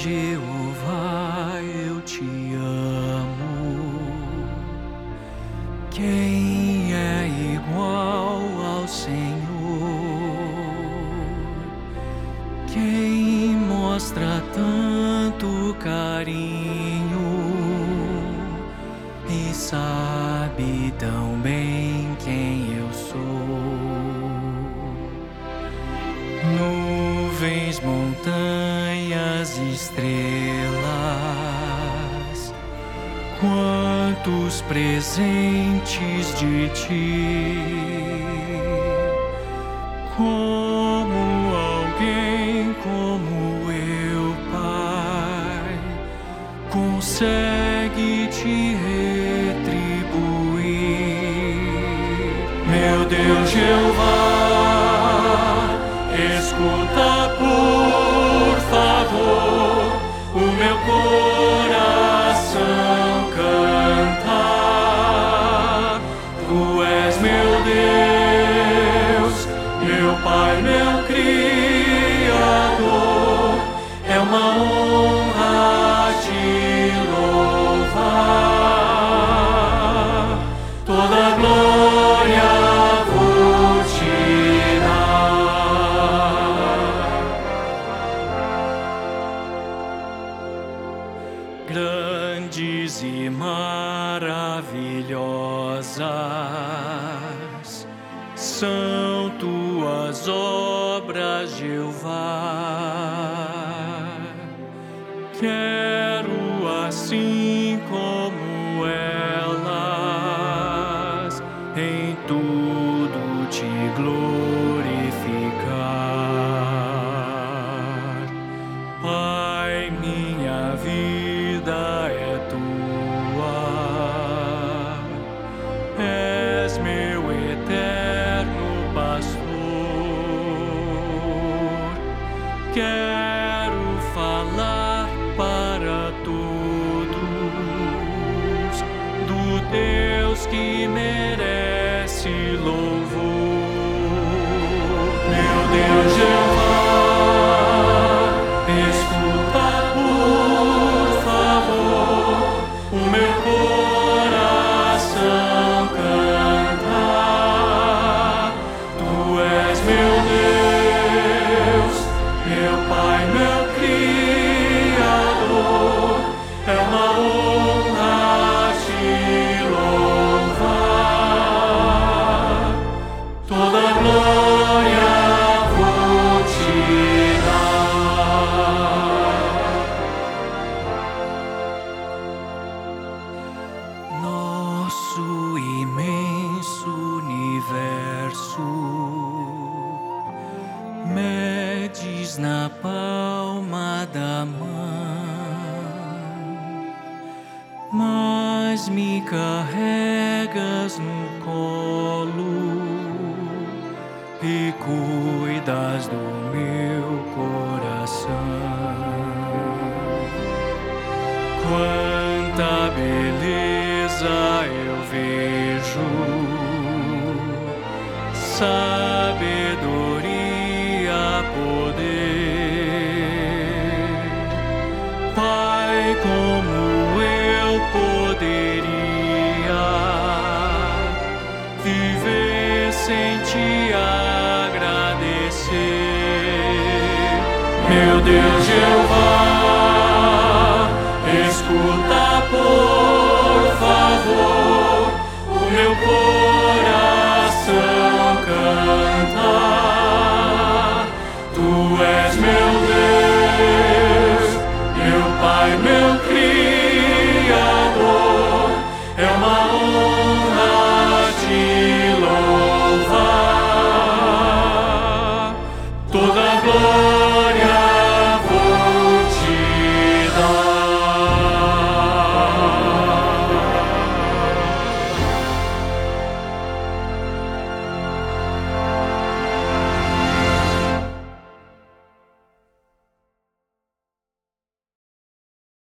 Jeová, eu te amo. Quem é igual ao Senhor? Quem mostra tanto carinho e sabe tão bem quem eu sou? Nuvens, montanhas, estrelas, quantos presentes de ti, como alguém como eu, Pai, consegue te retribuir. Meu Deus, Jeová, escuta, por favor, o meu coração cantar. Tu és meu Deus, meu Pai, meu Criador. É uma honra te louvar. Toda a glória vou te dar. Grandes e maravilhosas são tuas obras, Jeová. Quero assim como elas em tudo te glorificar. Pai, minha vida é tua, és meu eterno pastor. Quero falar para todos do Deus que merece louvor. Meu Deus, Jeová, escuta, por favor, o meu coração cantar. Tu és meu Deus, meu Pai, meu Criador. É uma honra te louvar. Toda a glória vou te dar. Nosso imenso universo medes na palma da mão, mas me carregas no colo e cuidas do meu coração. Quanta beleza eu vejo, sabedoria, poder. Pai, como eu poderia viver sem te agradecer? Meu Deus,